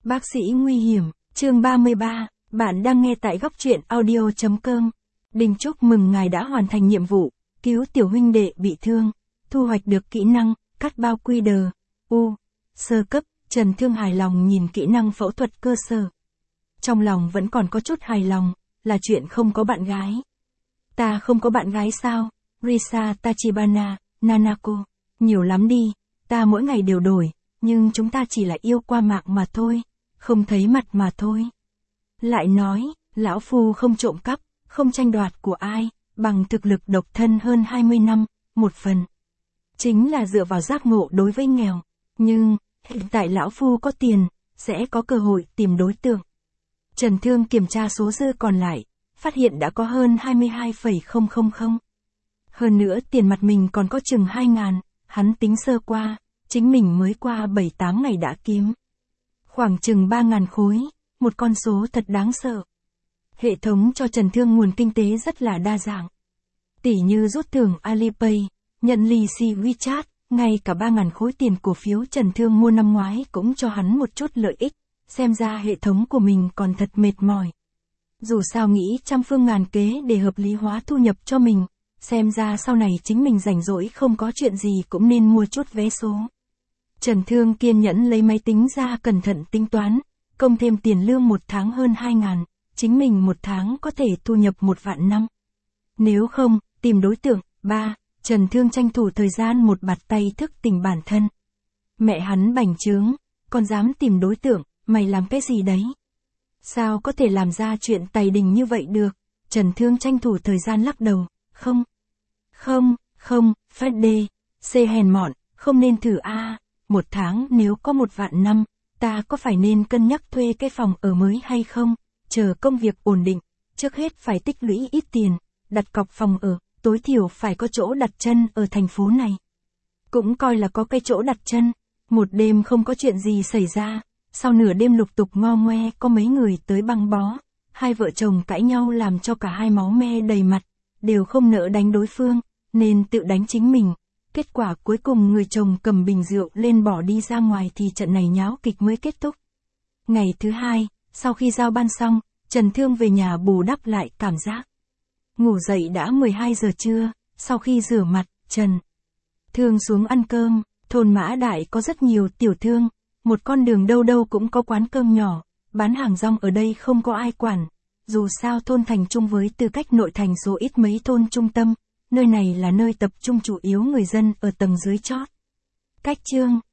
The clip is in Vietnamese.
Bác sĩ nguy hiểm, chương 33, bạn đang nghe tại góc truyện audio.com. Đình chúc mừng ngài đã hoàn thành nhiệm vụ, cứu tiểu huynh đệ bị thương, thu hoạch được kỹ năng, cắt bao quy đờ, sơ cấp, Trần Thương hài lòng nhìn kỹ năng phẫu thuật cơ sở. Trong lòng vẫn còn có chút hài lòng, là chuyện không có bạn gái. Ta không có bạn gái sao? Risa Tachibana, Nanako, nhiều lắm đi, ta mỗi ngày đều đổi, nhưng chúng ta chỉ là yêu qua mạng mà thôi, không thấy mặt mà thôi. Lại nói, lão phu không trộm cắp, không tranh đoạt của ai, bằng thực lực độc thân hơn 20 năm, một phần. Chính là dựa vào giác ngộ đối với nghèo, nhưng, hiện tại lão phu có tiền, sẽ có cơ hội tìm đối tượng. Trần Thương kiểm tra số dư còn lại, phát hiện đã có hơn 22,000. Hơn nữa tiền mặt mình còn có chừng 2.000, hắn tính sơ qua, chính mình mới qua 7-8 ngày đã kiếm. Khoảng chừng 3.000 khối, một con số thật đáng sợ. Hệ thống cho Trần Thương nguồn kinh tế rất là đa dạng. Tỉ như rút thưởng Alipay, nhận lì xì WeChat, ngay cả 3.000 khối tiền cổ phiếu Trần Thương mua năm ngoái cũng cho hắn một chút lợi ích, xem ra hệ thống của mình còn thật mệt mỏi. Dù sao nghĩ trăm phương ngàn kế để hợp lý hóa thu nhập cho mình, xem ra sau này chính mình rảnh rỗi không có chuyện gì cũng nên mua chút vé số. Trần Thương kiên nhẫn lấy máy tính ra cẩn thận tính toán, công thêm tiền lương một tháng hơn 2.000, chính mình một tháng có thể thu nhập 1.500.000. Nếu không, tìm đối tượng, Trần Thương tranh thủ thời gian một bạt tay thức tỉnh bản thân. Mẹ hắn bành trướng, còn dám tìm đối tượng, mày làm cái gì đấy? Sao có thể làm ra chuyện tày đình như vậy được? Trần Thương tranh thủ thời gian lắc đầu, phát đê, xê hèn mọn, không nên thử a. Một tháng nếu có 1.500.000, ta có phải nên cân nhắc thuê cái phòng ở mới hay không? Chờ công việc ổn định, trước hết phải tích lũy ít tiền, đặt cọc phòng ở, tối thiểu phải có chỗ đặt chân ở thành phố này. Cũng coi là có cái chỗ đặt chân. Một đêm không có chuyện gì xảy ra, sau nửa đêm lục tục ngo ngoe có mấy người tới băng bó, hai vợ chồng cãi nhau làm cho cả hai máu me đầy mặt, đều không nỡ đánh đối phương, nên tự đánh chính mình. Kết quả cuối cùng người chồng cầm bình rượu lên bỏ đi ra ngoài thì trận này nháo kịch mới kết thúc. Ngày thứ hai, sau khi giao ban xong, Trần Thương về nhà bù đắp lại cảm giác. Ngủ dậy đã 12 giờ trưa, sau khi rửa mặt, Trần Thương xuống ăn cơm. Thôn Mã Đại có rất nhiều tiểu thương, một con đường đâu đâu cũng có quán cơm nhỏ, bán hàng rong ở đây không có ai quản. Dù sao thôn thành chung với tư cách nội thành số ít mấy thôn trung tâm, nơi này là nơi tập trung chủ yếu người dân ở tầng dưới chót. Cách chương